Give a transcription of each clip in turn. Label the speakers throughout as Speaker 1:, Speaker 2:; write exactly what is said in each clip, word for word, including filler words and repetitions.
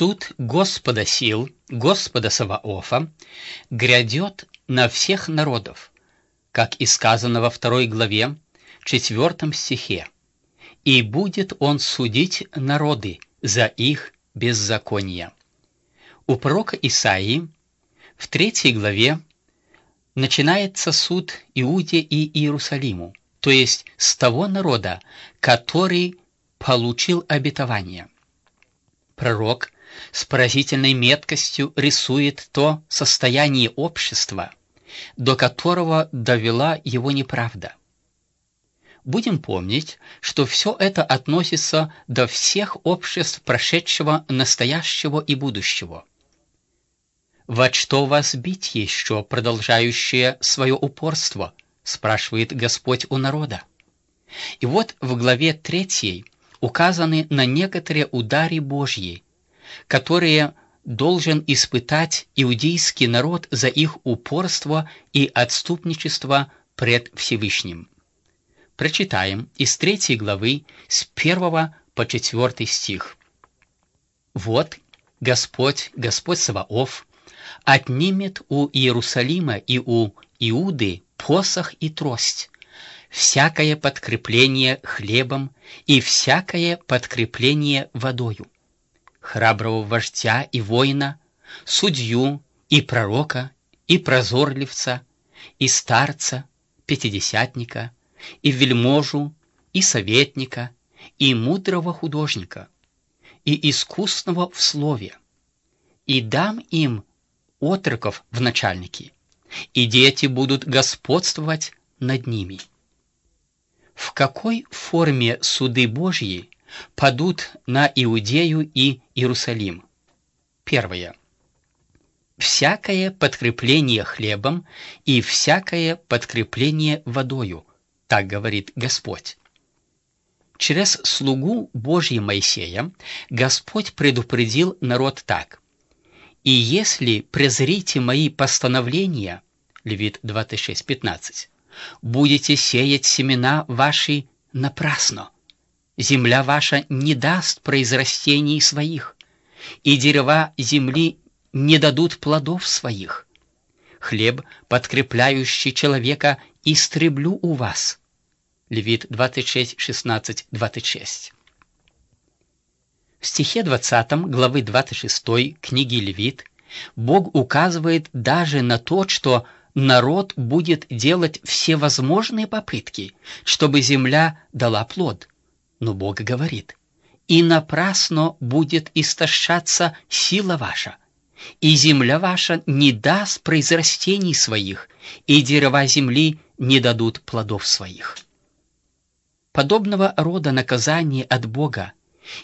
Speaker 1: суд Господа сил, Господа Саваофа, грядет на всех народов, как и сказано во второй главе, четвертом стихе. И будет он судить народы за их беззакония. У пророка Исаии в третьей главе начинается суд Иуде и Иерусалиму, то есть с того народа, который получил обетование. Пророк с поразительной меткостью рисует то состояние общества, до которого довела его неправда. Будем помнить, что все это относится до всех обществ прошедшего, настоящего и будущего. «Во что вас бить еще, продолжающее свое упорство?» — спрашивает Господь у народа. И вот в главе третьей указаны на некоторые удары Божьи, которые должен испытать иудейский народ за их упорство и отступничество пред Всевышним. Прочитаем из третьей главы с первого по четвертый стих. «Вот Господь, Господь Саваоф, отнимет у Иерусалима и у Иуды посох и трость, всякое подкрепление хлебом и всякое подкрепление водою, храброго вождя и воина, судью и пророка, и прозорливца, и старца, пятидесятника, и вельможу, и советника, и мудрого художника, и искусного в слове, и дам им отроков в начальники, и дети будут господствовать над ними». В какой форме суды Божьи падут на Иудею и Иерусалим? Первое. Всякое подкрепление хлебом и всякое подкрепление водою, так говорит Господь. Через слугу Божьего Моисея Господь предупредил народ так: «И если презрите мои постановления», Левит двадцать шесть пятнадцать, «будете сеять семена ваши напрасно, земля ваша не даст произрастений своих, и дерева земли не дадут плодов своих. Хлеб, подкрепляющий человека, истреблю у вас». Левит двадцать шесть шестнадцать двадцать шесть. В стихе двадцатом главы двадцать шестой книги Левит Бог указывает даже на то, что народ будет делать всевозможные попытки, чтобы земля дала плод. Но Бог говорит: «И напрасно будет истощаться сила ваша, и земля ваша не даст произрастений своих, и дерева земли не дадут плодов своих». Подобного рода наказание от Бога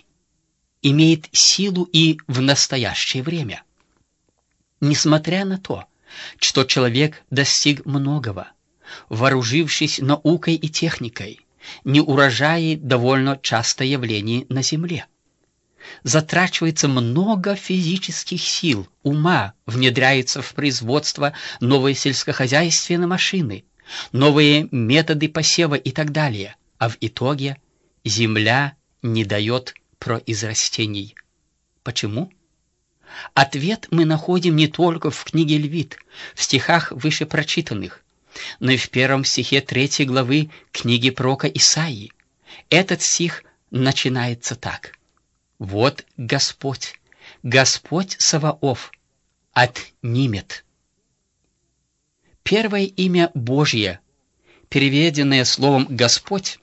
Speaker 1: имеет силу и в настоящее время. Несмотря на то, что человек достиг многого, вооружившись наукой и техникой, неурожаи довольно частое явление на земле. Затрачивается много физических сил, ума, внедряется в производство новые сельскохозяйственные машины, новые методы посева и так далее, а в итоге земля не дает произрастений. Почему? Ответ мы находим не только в книге Левит, в стихах выше прочитанных, но и в первом стихе третьей главы книги пророка Исаии. Этот стих начинается так: «Вот Господь, Господь Саваоф, отнимет». Первое имя Божье, переведенное словом «Господь»,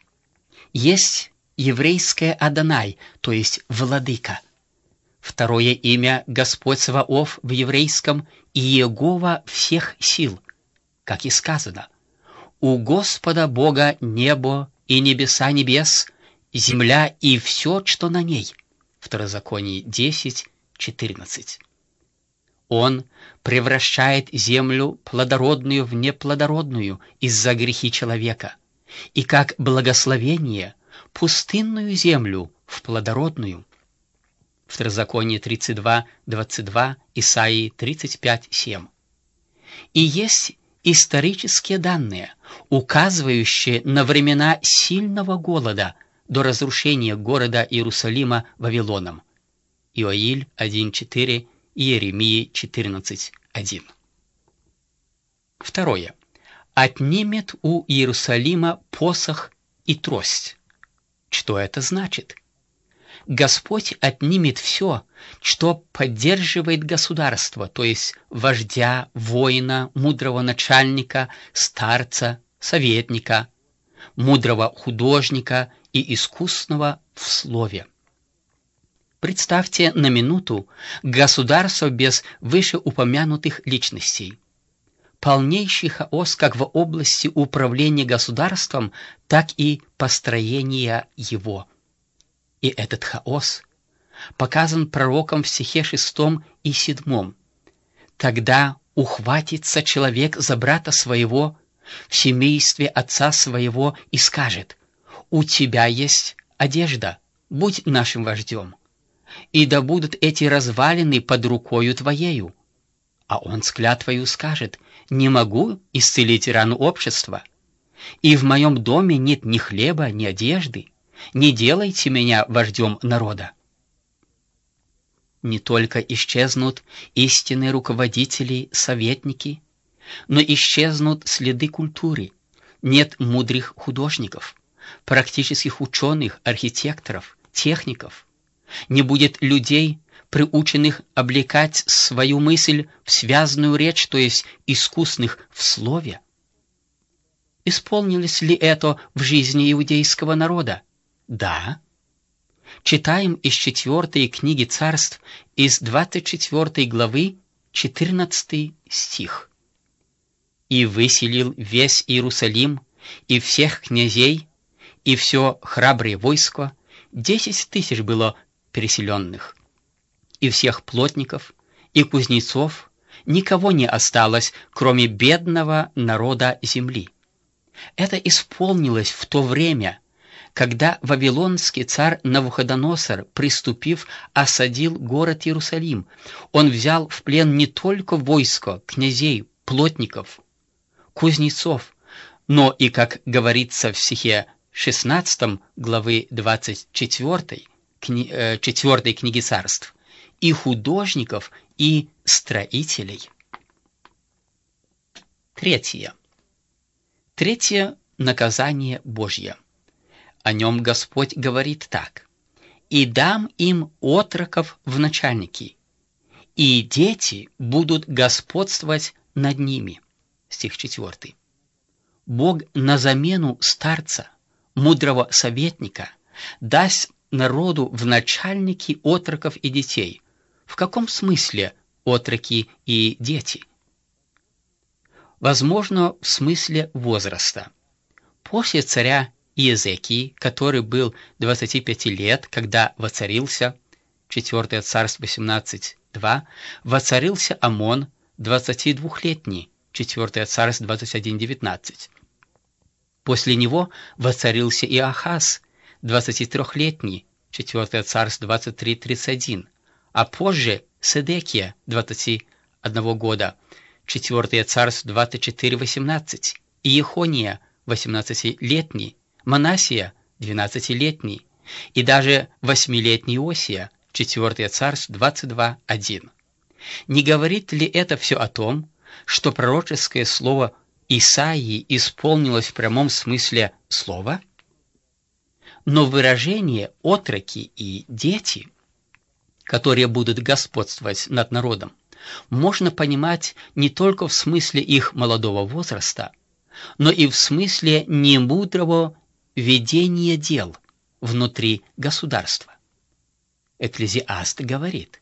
Speaker 1: есть еврейское Адонай, то есть «Владыка». Второе имя Господь Саваоф в еврейском Иегова всех сил, как и сказано: «У Господа Бога небо и небеса небес, земля и все, что на ней». Второзаконие десять четырнадцать. Он превращает землю плодородную в неплодородную из-за грехи человека, и как благословение пустынную землю в плодородную. Второзаконие тридцать два двадцать два, Исаии тридцать пять семь. И есть исторические данные, указывающие на времена сильного голода до разрушения города Иерусалима Вавилоном. Иоиль один четыре и Иеремии четырнадцать один. Второе. Отнимет у Иерусалима посох и трость. Что это значит? Господь отнимет все, что поддерживает государство, то есть вождя, воина, мудрого начальника, старца, советника, мудрого художника и искусного в слове. Представьте на минуту государство без вышеупомянутых личностей. Полнейший хаос как в области управления государством, так и построения его. И этот хаос показан пророком в стихе шестом и седьмом. Тогда ухватится человек за брата своего в семействе отца своего и скажет: «У тебя есть одежда, будь нашим вождем, и да будут эти развалины под рукою твоею». А он с клятвою скажет: «Не могу исцелить рану общества, и в моем доме нет ни хлеба, ни одежды, не делайте меня вождем народа». Не только исчезнут истинные руководители, советники, но исчезнут следы культуры. Нет мудрых художников, практических ученых, архитекторов, техников. Не будет людей, приученных облекать свою мысль в связную речь, то есть искусных в слове. Исполнилось ли это в жизни иудейского народа? Да. Читаем из четвертой книги Царств, из двадцать четвёртой главы, четырнадцатый стих. «И выселил весь Иерусалим, и всех князей, и все храброе войско, десять тысяч было переселенных, и всех плотников, и кузнецов, никого не осталось, кроме бедного народа земли». Это исполнилось в то время, когда вавилонский царь Навуходоносор, приступив, осадил город Иерусалим. Он взял в плен не только войско, князей, плотников, кузнецов, но и, как говорится в стихе шестнадцатом главы двадцать четвёртой, кни, э, четвёртой книги Царств, и художников, и строителей. Третье. Третье – наказание Божье. О нем Господь говорит так: «И дам им отроков в начальники, и дети будут господствовать над ними». Стих четвёртый. Бог на замену старца, мудрого советника, даст народу в начальники отроков и детей. В каком смысле отроки и дети? Возможно, в смысле возраста. После царя Иезекии, который был двадцати пяти лет, когда воцарился, четвёртое Царство восемнадцать два, воцарился Амон, двадцатидвухлетний, четвёртое Царство двадцать один девятнадцать. После него воцарился и Ахаз, двадцатитрёхлетний, четвёртое Царство двадцать три тридцать один, а позже Седекия, двадцати одного года, четвёртое Царство двадцать четыре восемнадцать, и Ехония, восемнадцатилетний, Манассия, двенадцатилетний, и даже восьмилетний Иосия, четвёртое Царство двадцать два один. Не говорит ли это все о том, что пророческое слово Исаии исполнилось в прямом смысле слова? Но выражение «отроки» и «дети», которые будут господствовать над народом, можно понимать не только в смысле их молодого возраста, но и в смысле немудрого ведения дел внутри государства. Экклезиаст говорит: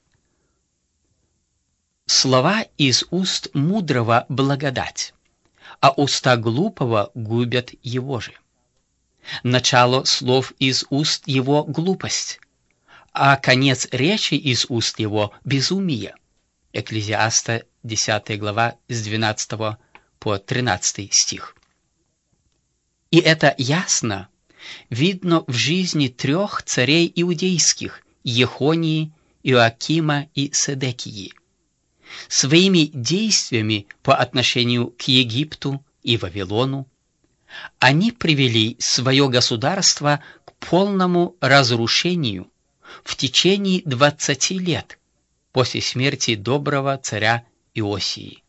Speaker 1: «Слова из уст мудрого благодать, а уста глупого губят его же. Начало слов из уст его глупость, а конец речи из уст его безумие». Экклезиаста десятая глава с двенадцатого по тринадцатый стих. И это ясно видно в жизни трех царей иудейских – Ехонии, Иоакима и Седекии. Своими действиями по отношению к Египту и Вавилону они привели свое государство к полному разрушению, в течение двадцати лет после смерти доброго царя Иосии.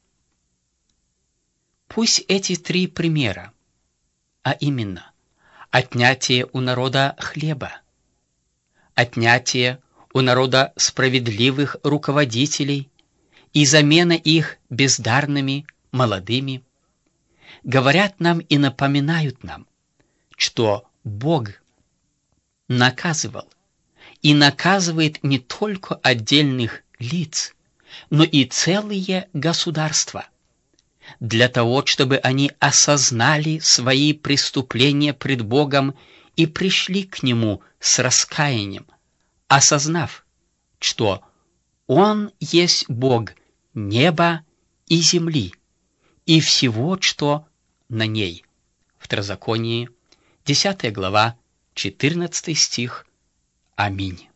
Speaker 1: Пусть эти три примера, а именно отнятие у народа хлеба, отнятие у народа справедливых руководителей и замена их бездарными молодыми, говорят нам и напоминают нам, что Бог наказывал и наказывает не только отдельных лиц, но и целые государства, для того, чтобы они осознали свои преступления пред Богом и пришли к Нему с раскаянием, осознав, что Он есть Бог неба и земли и всего, что на ней. Второзаконие, десятая глава, четырнадцатый стих. Аминь.